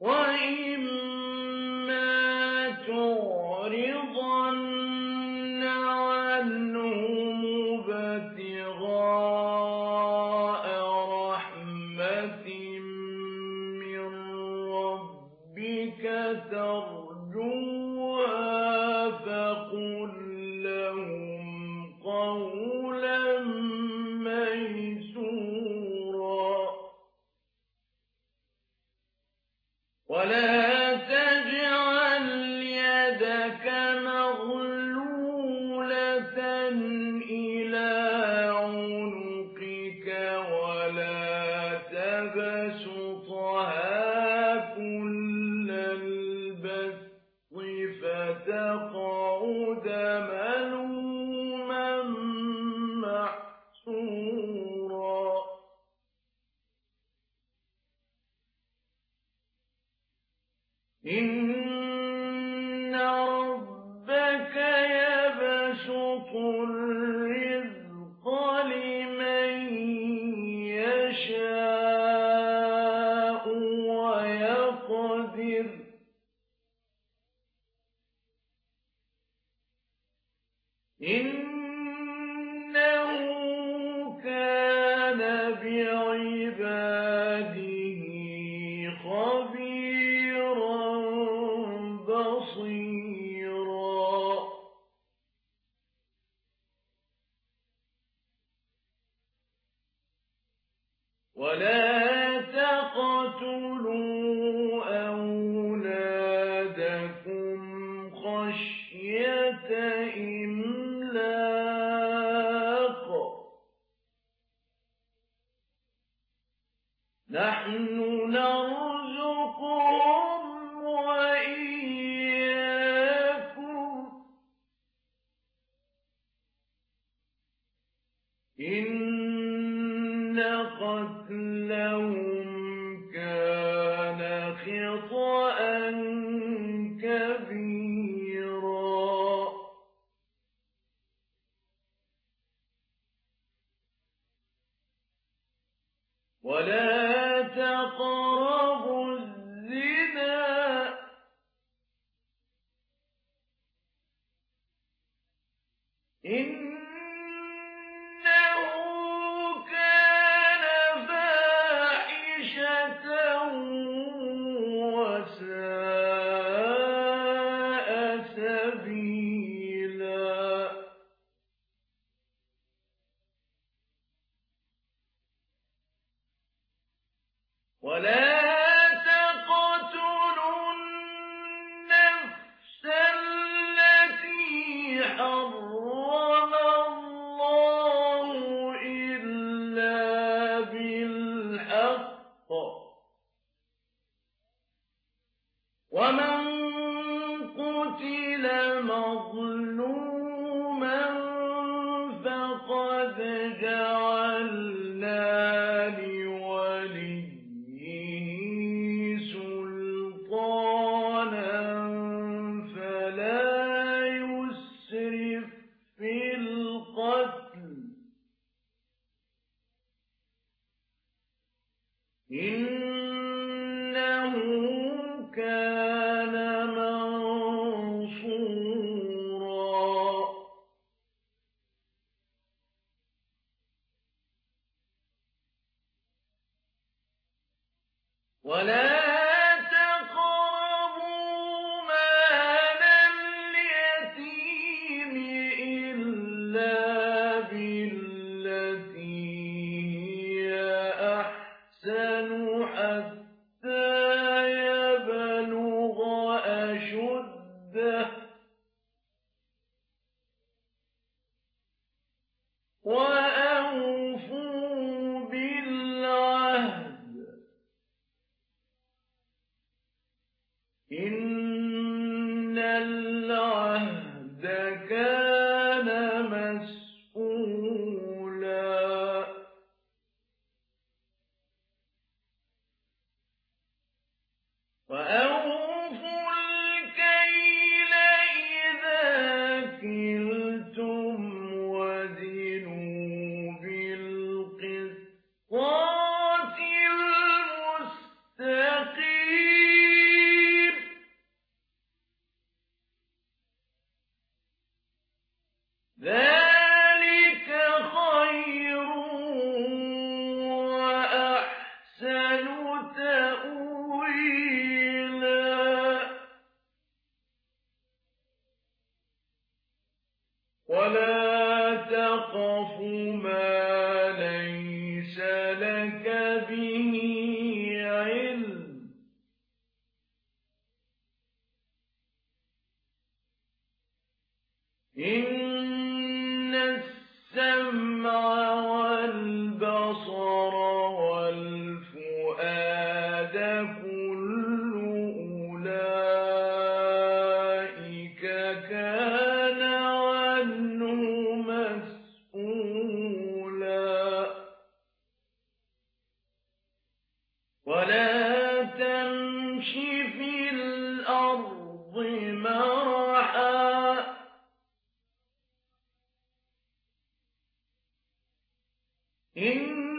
وَإِمَّا تُعْرِضَنَّ عَنْهُمُ ابْتِغَاءَ رَحْمَةٍ مِّن رَّبِّكَ تَرْجُوهَا فَقُل لَّهُمْ قَوْلًا مَّيْسُورًا وَلَا تَجْعَلْ يَدَكَ مَغْلُولَةً إِلَىٰ عُنُقِكَ وَلَا تَبْسُطْهَا كُلَّ الْبَسْطِ فَتَقْعُدَ مَلُومًا مَّحْسُورًا إِنَّ رَبَّكَ يَبْسُطُ الرِّزْقَ لِمَن يَشَاءُ وَيَقْدِرُ إِنَّهُ كَانَ بِعِبَادِهِ خَبِيرًا بَصِيرًا وَلَا تَقْتُلُوا أَوْلَادَكُمْ خَشْيَةَ إِمْلَاقٍ ۖ نَّحْنُ نَرْزُقُهُمْ وَإِيَّاكُمْ ۚ إِنَّ قَتْلَهُمْ كَانَ خِطْئًا كَبِيرًا وَلَا تَقْرَبُوا الزِّنَا ۖ إِنَّهُ كَانَ فَاحِشَةً وَسَاءَ سَبِيلًا وَلَا تَقْتُلُوا النَّفْسَ الَّتِي حَرَّمَ اللَّهُ إِلَّا بِالْحَقِّ ۚ وَمَن قُتِلَ مَظْلُومًا فَقَدْ جَعَلْنَا لِوَلِيِّهِ سُلْطَانًا فَلَا يُسْرِف فِّي الْقَتْلِ ۖ إِنَّهُ كَانَ مَنصُورًا وَلَا تَقْرَبُوا مَالَ الْيَتِيمِ إِلَّا بِالَّتِي هِيَ أَحْسَنُ حَتَّىٰ يَبْلُغَ أَشُدَّهُ ۖ وَأَوْفُوا بِالْعَهْدِ ۖ إِنَّ الْعَهْدَ كَانَ مَسْئُولًا وَأَوْفُوا الْكَيْلَ إِذَا كِلْتُمْ وَزِنُوا بِالْقِسْطَاسِ الْمُسْتَقِيمِ إن السمع والبصر والفؤاد كل أولئك كان عنه مسؤولا ولا تمش في الأرض مرحا إن